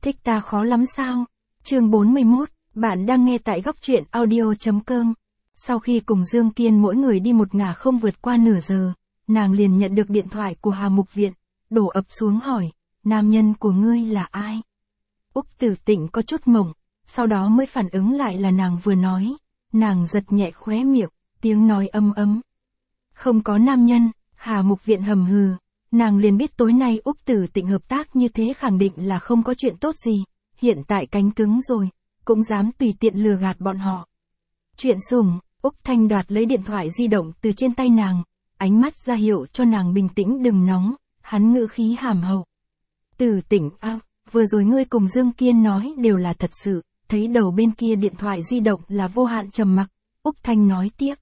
Thích ta khó lắm sao? Chương 41, bạn đang nghe tại góc truyện audio.com. Sau khi cùng Dương Kiên mỗi người đi một ngả không vượt qua nửa giờ, nàng liền nhận được điện thoại của Hà Mục Viện, đổ ập xuống hỏi, nam nhân của ngươi là ai? Úc Tử Tịnh có chút mộng, sau đó mới phản ứng lại là nàng vừa nói, nàng giật nhẹ khóe miệng, tiếng nói ấm. Không có nam nhân, Hà Mục Viện hầm hừ, nàng liền biết tối nay Úc Tử Tịnh hợp tác như thế khẳng định là không có chuyện tốt gì, hiện tại cánh cứng rồi, cũng dám tùy tiện lừa gạt bọn họ. Chuyện sủng, Úc Thanh đoạt lấy điện thoại di động từ trên tay nàng, ánh mắt ra hiệu cho nàng bình tĩnh đừng nóng, hắn ngữ khí hàm hậu. Tử Tịnh vừa rồi ngươi cùng Dương Kiên nói đều là thật sự, thấy đầu bên kia điện thoại di động là vô hạn trầm mặc, Úc Thanh nói tiếp.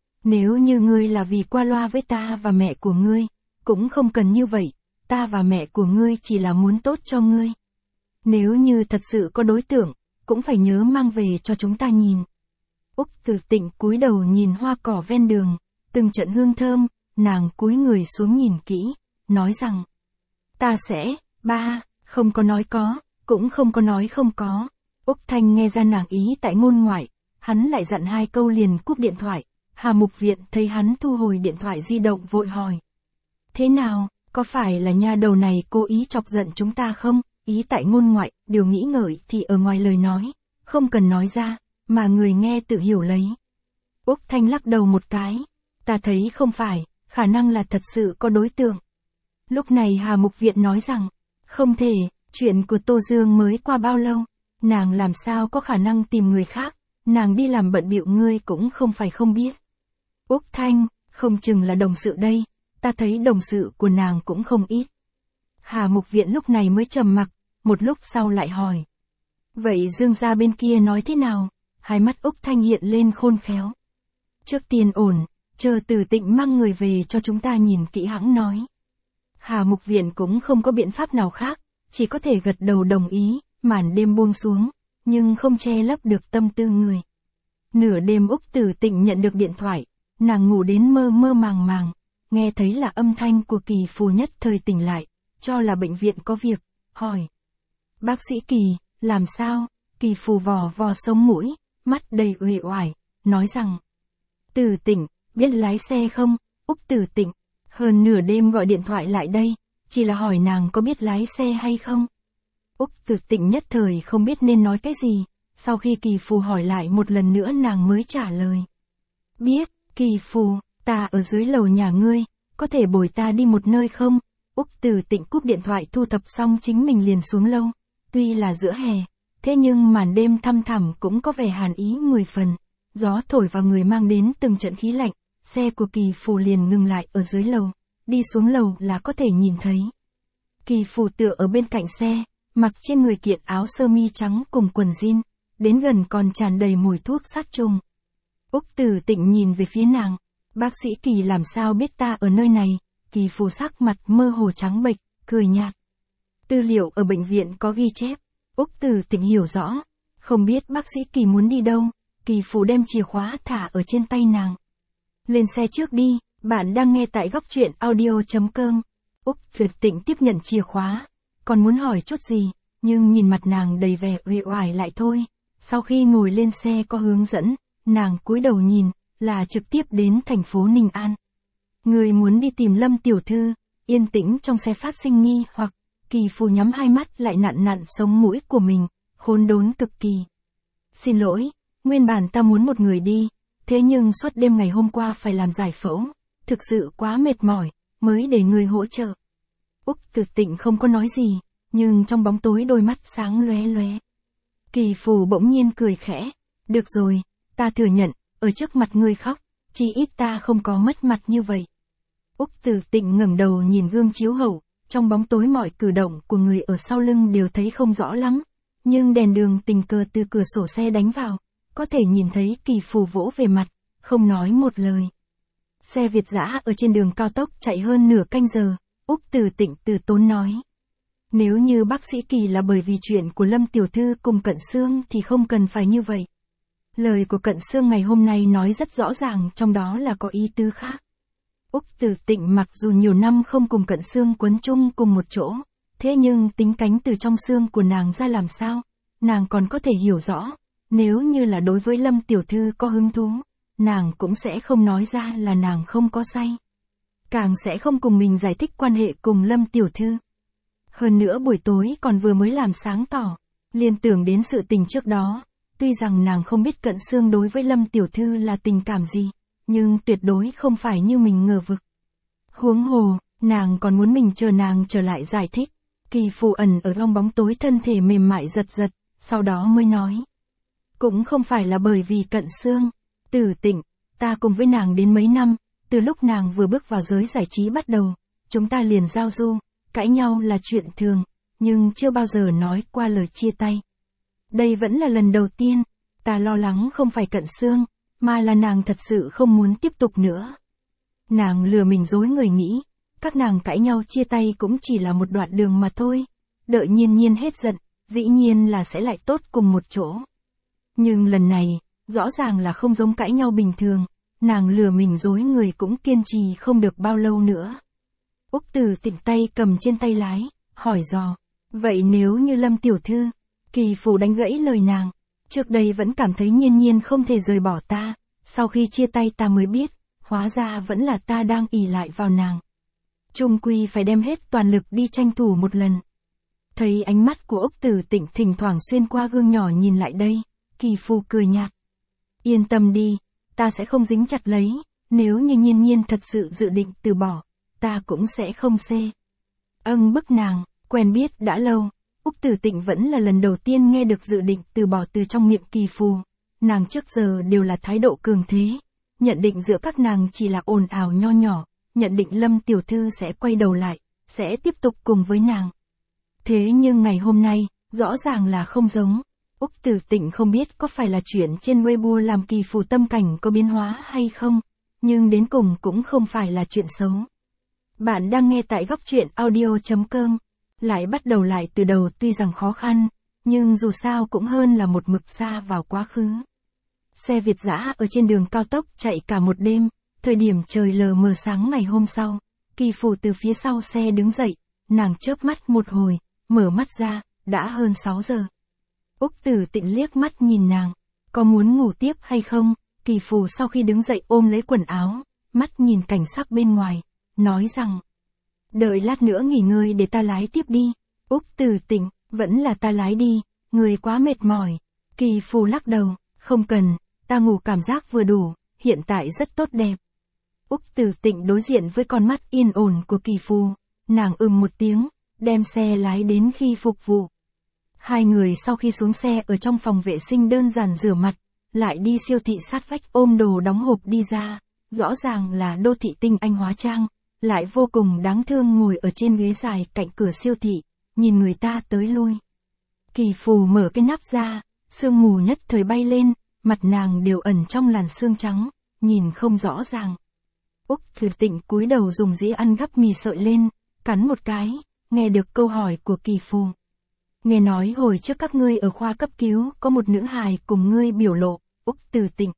Nếu như ngươi là vì qua loa với ta và mẹ của ngươi, cũng không cần như vậy, ta và mẹ của ngươi chỉ là muốn tốt cho ngươi. Nếu như thật sự có đối tượng, cũng phải nhớ mang về cho chúng ta nhìn. Úc Tử Tịnh cúi đầu nhìn hoa cỏ ven đường, từng trận hương thơm, nàng cúi người xuống nhìn kỹ, nói rằng, ta sẽ, ba, không có nói có, cũng không có nói không có. Úc Thanh nghe ra nàng ý tại ngôn ngoại, hắn lại dặn hai câu liền cúp điện thoại. Hà Mục Viện thấy hắn thu hồi điện thoại di động vội hỏi. Thế nào, có phải là nha đầu này cố ý chọc giận chúng ta không? Ý tại ngôn ngoại, điều nghĩ ngợi thì ở ngoài lời nói, không cần nói ra, mà người nghe tự hiểu lấy. Úc Thanh lắc đầu một cái, ta thấy không phải, khả năng là thật sự có đối tượng. Lúc này Hà Mục Viện nói rằng, không thể, chuyện của Tô Dương mới qua bao lâu, nàng làm sao có khả năng tìm người khác, nàng đi làm bận bịu ngươi cũng không phải không biết. Úc Thanh, không chừng là đồng sự đây, ta thấy đồng sự của nàng cũng không ít. Hà Mục Viện lúc này mới trầm mặc, một lúc sau lại hỏi. Vậy Dương gia bên kia nói thế nào? Hai mắt Úc Thanh hiện lên khôn khéo. Trước tiên ổn, chờ Tử Tịnh mang người về cho chúng ta nhìn kỹ hãng nói. Hà Mục Viện cũng không có biện pháp nào khác, chỉ có thể gật đầu đồng ý, màn đêm buông xuống, nhưng không che lấp được tâm tư người. Nửa đêm Úc Tử Tịnh nhận được điện thoại, nàng ngủ đến mơ mơ màng, nghe thấy là âm thanh của Kỳ Phù nhất thời tỉnh lại, cho là bệnh viện có việc, hỏi. Bác sĩ Kỳ, làm sao? Kỳ Phù vò vò sống mũi, mắt đầy uể oải, nói rằng. Tử Tịnh, biết lái xe không? Úc Tử Tịnh, hơn nửa đêm gọi điện thoại lại đây, chỉ là hỏi nàng có biết lái xe hay không? Úc Tử Tịnh nhất thời không biết nên nói cái gì, sau khi Kỳ Phù hỏi lại một lần nữa nàng mới trả lời. Biết. Kỳ Phù, ta ở dưới lầu nhà ngươi, có thể bồi ta đi một nơi không? Úc Tử Tịnh cúp điện thoại thu thập xong chính mình liền xuống lâu. Tuy là giữa hè, thế nhưng màn đêm thăm thẳm cũng có vẻ hàn ý 10 phần. Gió thổi vào người mang đến từng trận khí lạnh, xe của Kỳ Phù liền ngừng lại ở dưới lầu. Đi xuống lầu là có thể nhìn thấy. Kỳ Phù tựa ở bên cạnh xe, mặc trên người kiện áo sơ mi trắng cùng quần jean, đến gần còn tràn đầy mùi thuốc sát trùng. Úc Tử Tịnh nhìn về phía nàng, bác sĩ Kỳ làm sao biết ta ở nơi này? Kỳ Phù sắc mặt mơ hồ trắng bệch, cười nhạt. Tư liệu ở bệnh viện có ghi chép, Úc Tử Tịnh hiểu rõ, không biết bác sĩ Kỳ muốn đi đâu, Kỳ Phù đem chìa khóa thả ở trên tay nàng. Lên xe trước đi, bạn đang nghe tại góc truyện audio.com. Úc Tử Tịnh tiếp nhận chìa khóa, còn muốn hỏi chút gì, nhưng nhìn mặt nàng đầy vẻ uể oải lại thôi. Sau khi ngồi lên xe có hướng dẫn, nàng cúi đầu nhìn, là trực tiếp đến thành phố Ninh An. Người muốn đi tìm Lâm tiểu thư, yên tĩnh trong xe phát sinh nghi hoặc, Kỳ Phù nhắm hai mắt lại nặn sống mũi của mình, khốn đốn cực kỳ. Xin lỗi, nguyên bản ta muốn một người đi, thế nhưng suốt đêm ngày hôm qua phải làm giải phẫu, thực sự quá mệt mỏi, mới để người hỗ trợ. Úc Tử Tịnh không có nói gì, nhưng trong bóng tối đôi mắt sáng lóe lóe. Kỳ Phù bỗng nhiên cười khẽ, được rồi. Ta thừa nhận, ở trước mặt ngươi khóc, chỉ ít ta không có mất mặt như vậy. Úc Tử Tịnh ngẩng đầu nhìn gương chiếu hậu, trong bóng tối mọi cử động của người ở sau lưng đều thấy không rõ lắm, nhưng đèn đường tình cờ từ cửa sổ xe đánh vào, có thể nhìn thấy Kỳ Phù vỗ về mặt, không nói một lời. Xe Việt dã ở trên đường cao tốc chạy hơn nửa canh giờ, Úc Tử Tịnh từ tốn nói. Nếu như bác sĩ Kỳ là bởi vì chuyện của Lâm tiểu thư cùng Cận Xương thì không cần phải như vậy. Lời của Cận Xương ngày hôm nay nói rất rõ ràng, trong đó là có ý tứ khác. Úc Tử Tịnh mặc dù nhiều năm không cùng Cận Xương quấn chung cùng một chỗ, Thế nhưng tính cánh từ trong xương của nàng ra làm sao? Nàng còn có thể hiểu rõ. Nếu như là đối với Lâm tiểu thư có hứng thú, nàng cũng sẽ không nói ra là nàng không có say. Càng sẽ không cùng mình giải thích quan hệ cùng Lâm tiểu thư. Hơn nữa buổi tối còn vừa mới làm sáng tỏ, liên tưởng đến sự tình trước đó, tuy rằng nàng không biết Cận Xương đối với Lâm tiểu thư là tình cảm gì, nhưng tuyệt đối không phải như mình ngờ vực. Huống hồ, nàng còn muốn mình chờ nàng trở lại giải thích. Kỳ Phù ẩn ở trong bóng tối thân thể mềm mại giật giật, sau đó mới nói. Cũng không phải là bởi vì Cận Xương, Tử Tịnh, ta cùng với nàng đến mấy năm, từ lúc nàng vừa bước vào giới giải trí bắt đầu, chúng ta liền giao du, cãi nhau là chuyện thường, nhưng chưa bao giờ nói qua lời chia tay. Đây vẫn là lần đầu tiên, ta lo lắng không phải Cận Xương, mà là nàng thật sự không muốn tiếp tục nữa. Nàng lừa mình dối người nghĩ, các nàng cãi nhau chia tay cũng chỉ là một đoạn đường mà thôi, đợi Nhiên Nhiên hết giận, dĩ nhiên là sẽ lại tốt cùng một chỗ. Nhưng lần này, rõ ràng là không giống cãi nhau bình thường, nàng lừa mình dối người cũng kiên trì không được bao lâu nữa. Úc Tử Tịnh tay cầm trên tay lái, hỏi dò, vậy nếu như Lâm tiểu thư, Kỳ Phù đánh gãy lời nàng, trước đây vẫn cảm thấy Nhiên Nhiên không thể rời bỏ ta, sau khi chia tay ta mới biết, hóa ra vẫn là ta đang ỷ lại vào nàng. Chung quy phải đem hết toàn lực đi tranh thủ một lần. Thấy ánh mắt của Úc Tử Tịnh thỉnh thoảng xuyên qua gương nhỏ nhìn lại đây, Kỳ Phù cười nhạt. Yên tâm đi, ta sẽ không dính chặt lấy, nếu như Nhiên Nhiên thật sự dự định từ bỏ, ta cũng sẽ không xê. Bức nàng, quen biết đã lâu, Úc Tử Tịnh vẫn là lần đầu tiên nghe được dự định từ bỏ từ trong miệng Kỳ Phù. Nàng trước giờ đều là thái độ cường thế, nhận định giữa các nàng chỉ là ồn ào nho nhỏ, nhận định Lâm tiểu thư sẽ quay đầu lại, sẽ tiếp tục cùng với nàng. Thế nhưng ngày hôm nay, rõ ràng là không giống. Úc Tử Tịnh không biết có phải là chuyện trên Weibo làm Kỳ Phù tâm cảnh có biến hóa hay không, nhưng đến cùng cũng không phải là chuyện xấu. Bạn đang nghe tại góc truyện audio.com. Lại bắt đầu lại từ đầu tuy rằng khó khăn, nhưng dù sao cũng hơn là một mực xa vào quá khứ. Xe Việt dã ở trên đường cao tốc chạy cả một đêm, thời điểm trời lờ mờ sáng ngày hôm sau, Kỳ Phù từ phía sau xe đứng dậy, nàng chớp mắt một hồi, mở mắt ra, đã hơn 6 giờ. Úc Tử Tịnh liếc mắt nhìn nàng, có muốn ngủ tiếp hay không? Kỳ Phù sau khi đứng dậy ôm lấy quần áo, mắt nhìn cảnh sắc bên ngoài, nói rằng, đợi lát nữa nghỉ ngơi để ta lái tiếp đi. Úc Tử Tịnh, vẫn là ta lái đi, người quá mệt mỏi. Kỳ Phù lắc đầu, không cần, ta ngủ cảm giác vừa đủ, hiện tại rất tốt đẹp. Úc Tử Tịnh đối diện với con mắt yên ổn của Kỳ Phù, nàng một tiếng, đem xe lái đến khi phục vụ. Hai người sau khi xuống xe ở trong phòng vệ sinh đơn giản rửa mặt, lại đi siêu thị sát vách ôm đồ đóng hộp đi ra, rõ ràng là đô thị tinh anh hóa trang, lại vô cùng đáng thương ngồi ở trên ghế dài cạnh cửa siêu thị, nhìn người ta tới lui. Kỳ Phù mở cái nắp ra, sương mù nhất thời bay lên, mặt nàng đều ẩn trong làn sương trắng, nhìn không rõ ràng. Úc Tử Tịnh cúi đầu dùng dĩa ăn gắp mì sợi lên, cắn một cái, nghe được câu hỏi của Kỳ Phù. Nghe nói hồi trước các ngươi ở khoa cấp cứu có một nữ hài cùng ngươi biểu lộ, Úc Tử Tịnh.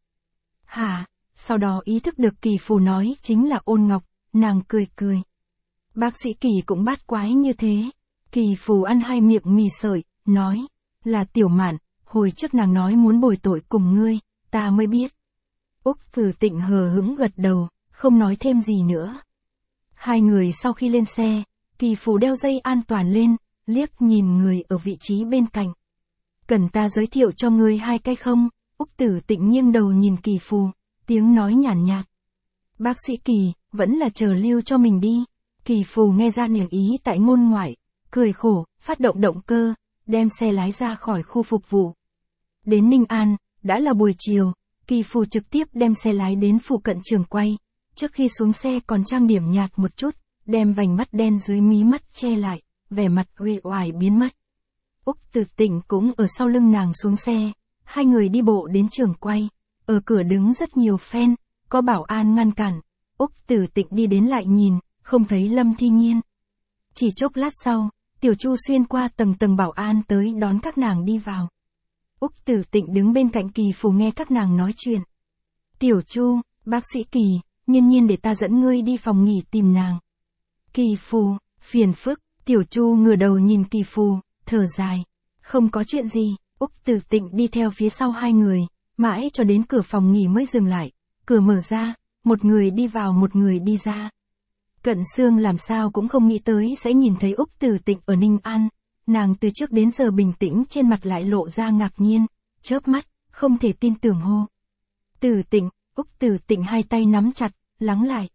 Hả? Sau đó ý thức được Kỳ Phù nói chính là Ôn Ngọc, nàng cười cười. Bác sĩ Kỳ cũng bát quái như thế. Kỳ Phù ăn 2 miệng mì sợi, nói, là Tiểu Mạn, hồi trước nàng nói muốn bồi tội cùng ngươi, ta mới biết. Úc Tử Tịnh hờ hững gật đầu, không nói thêm gì nữa. Hai người sau khi lên xe, Kỳ Phù đeo dây an toàn lên, liếc nhìn người ở vị trí bên cạnh. Cần ta giới thiệu cho ngươi 2 cái không? Úc Tử Tịnh nghiêng đầu nhìn Kỳ Phù, tiếng nói nhàn nhạt. Bác sĩ Kỳ, vẫn là chờ lưu cho mình đi. Kỳ Phù nghe ra niềm ý tại ngôn ngoại, cười khổ, phát động động cơ, đem xe lái ra khỏi khu phục vụ. Đến Ninh An, đã là buổi chiều, Kỳ Phù trực tiếp đem xe lái đến phụ cận trường quay. Trước khi xuống xe còn trang điểm nhạt một chút, đem vành mắt đen dưới mí mắt che lại, vẻ mặt uể oải biến mất. Úc Tử Tịnh cũng ở sau lưng nàng xuống xe, hai người đi bộ đến trường quay, ở cửa đứng rất nhiều fan, có bảo an ngăn cản. Úc Tử Tịnh đi đến lại nhìn, không thấy Lâm Thi Nhiên. Chỉ chốc lát sau, Tiểu Chu xuyên qua tầng bảo an tới đón các nàng đi vào. Úc Tử Tịnh đứng bên cạnh Kỳ Phù nghe các nàng nói chuyện. Tiểu Chu, bác sĩ Kỳ, Nhiên Nhiên để ta dẫn ngươi đi phòng nghỉ tìm nàng. Kỳ Phù, phiền phức, Tiểu Chu ngửa đầu nhìn Kỳ Phù, thở dài. Không có chuyện gì, Úc Từ Tịnh đi theo phía sau hai người, mãi cho đến cửa phòng nghỉ mới dừng lại. Cửa mở ra, một người đi vào một người đi ra. Cận Xương làm sao cũng không nghĩ tới sẽ nhìn thấy Úc Từ Tịnh ở Ninh An. Nàng từ trước đến giờ bình tĩnh trên mặt lại lộ ra ngạc nhiên, chớp mắt, không thể tin tưởng hô. Từ Tịnh, Úc Từ Tịnh hai tay nắm chặt, lắng lại.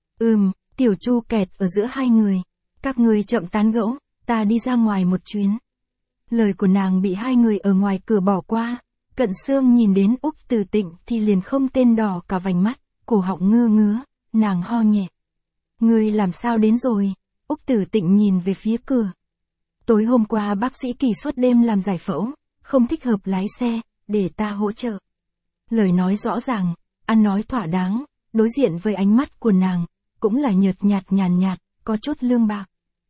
Tiểu Chu kẹt ở giữa hai người. Các người chậm tán gẫu, ta đi ra ngoài một chuyến. Lời của nàng bị hai người ở ngoài cửa bỏ qua. Cận Xương nhìn đến Úc Từ Tịnh thì liền không tên đỏ cả vành mắt, cổ họng ngơ ngứa, nàng ho nhẹ. Ngươi làm sao đến rồi? Úc Từ Tịnh nhìn về phía cửa. Tối hôm qua bác sĩ Kỳ suốt đêm làm giải phẫu, không thích hợp lái xe, để ta hỗ trợ. Lời nói rõ ràng, ăn nói thỏa đáng, đối diện với ánh mắt của nàng, cũng là nhợt nhạt nhàn nhạt, có chút lương bạc.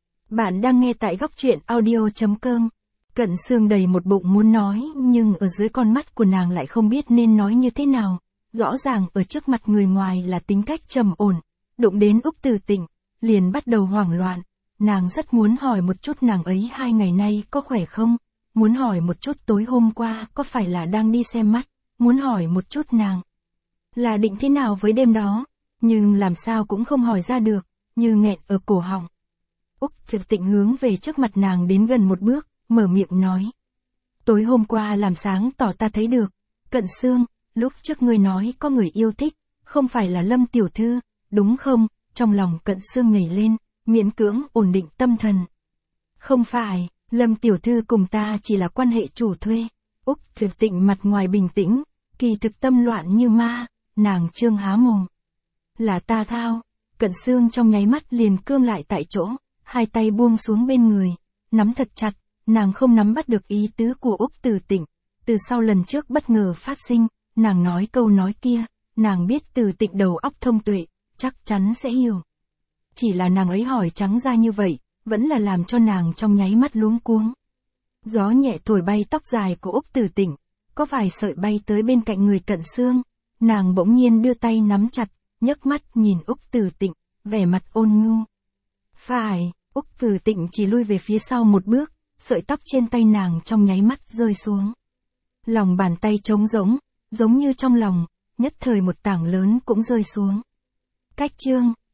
Bạn đang nghe tại góc truyện audio.com. Cận Xương đầy một bụng muốn nói, nhưng ở dưới con mắt của nàng lại không biết nên nói như thế nào. Rõ ràng ở trước mặt người ngoài là tính cách trầm ổn, đụng đến Úc Từ Tịnh, liền bắt đầu hoảng loạn. Nàng rất muốn hỏi một chút nàng ấy 2 ngày nay có khỏe không, muốn hỏi một chút tối hôm qua có phải là đang đi xem mắt, muốn hỏi một chút nàng là định thế nào với đêm đó, nhưng làm sao cũng không hỏi ra được, như nghẹn ở cổ họng. Úc Từ Tịnh hướng về trước mặt nàng đến gần một bước, mở miệng nói. Tối hôm qua làm sáng tỏ ta thấy được, Cận Xương, lúc trước ngươi nói có người yêu thích, không phải là Lâm tiểu thư, đúng không? Trong lòng Cận Xương nhảy lên, miễn cưỡng ổn định tâm thần. Không phải, Lâm tiểu thư cùng ta chỉ là quan hệ chủ thuê. Úc Từ Tịnh mặt ngoài bình tĩnh, kỳ thực tâm loạn như ma, nàng trương há mồm. Là ta thao, Cận Xương trong nháy mắt liền cương lại tại chỗ, hai tay buông xuống bên người, nắm thật chặt, nàng không nắm bắt được ý tứ của Úc Từ Tịnh. Từ sau lần trước bất ngờ phát sinh, nàng nói câu nói kia, nàng biết Từ Tịnh đầu óc thông tuệ, chắc chắn sẽ hiểu. Chỉ là nàng ấy hỏi trắng ra như vậy, vẫn là làm cho nàng trong nháy mắt luống cuống. Gió nhẹ thổi bay tóc dài của Úc Từ Tịnh, có vài sợi bay tới bên cạnh người Cận Xương, nàng bỗng nhiên đưa tay nắm chặt, nhấc mắt nhìn Úc Từ Tịnh, vẻ mặt ôn nhu. Phải, Úc Từ Tịnh chỉ lui về phía sau một bước, sợi tóc trên tay nàng trong nháy mắt rơi xuống. Lòng bàn tay trống rỗng, giống như trong lòng, nhất thời một tảng lớn cũng rơi xuống. Cách chương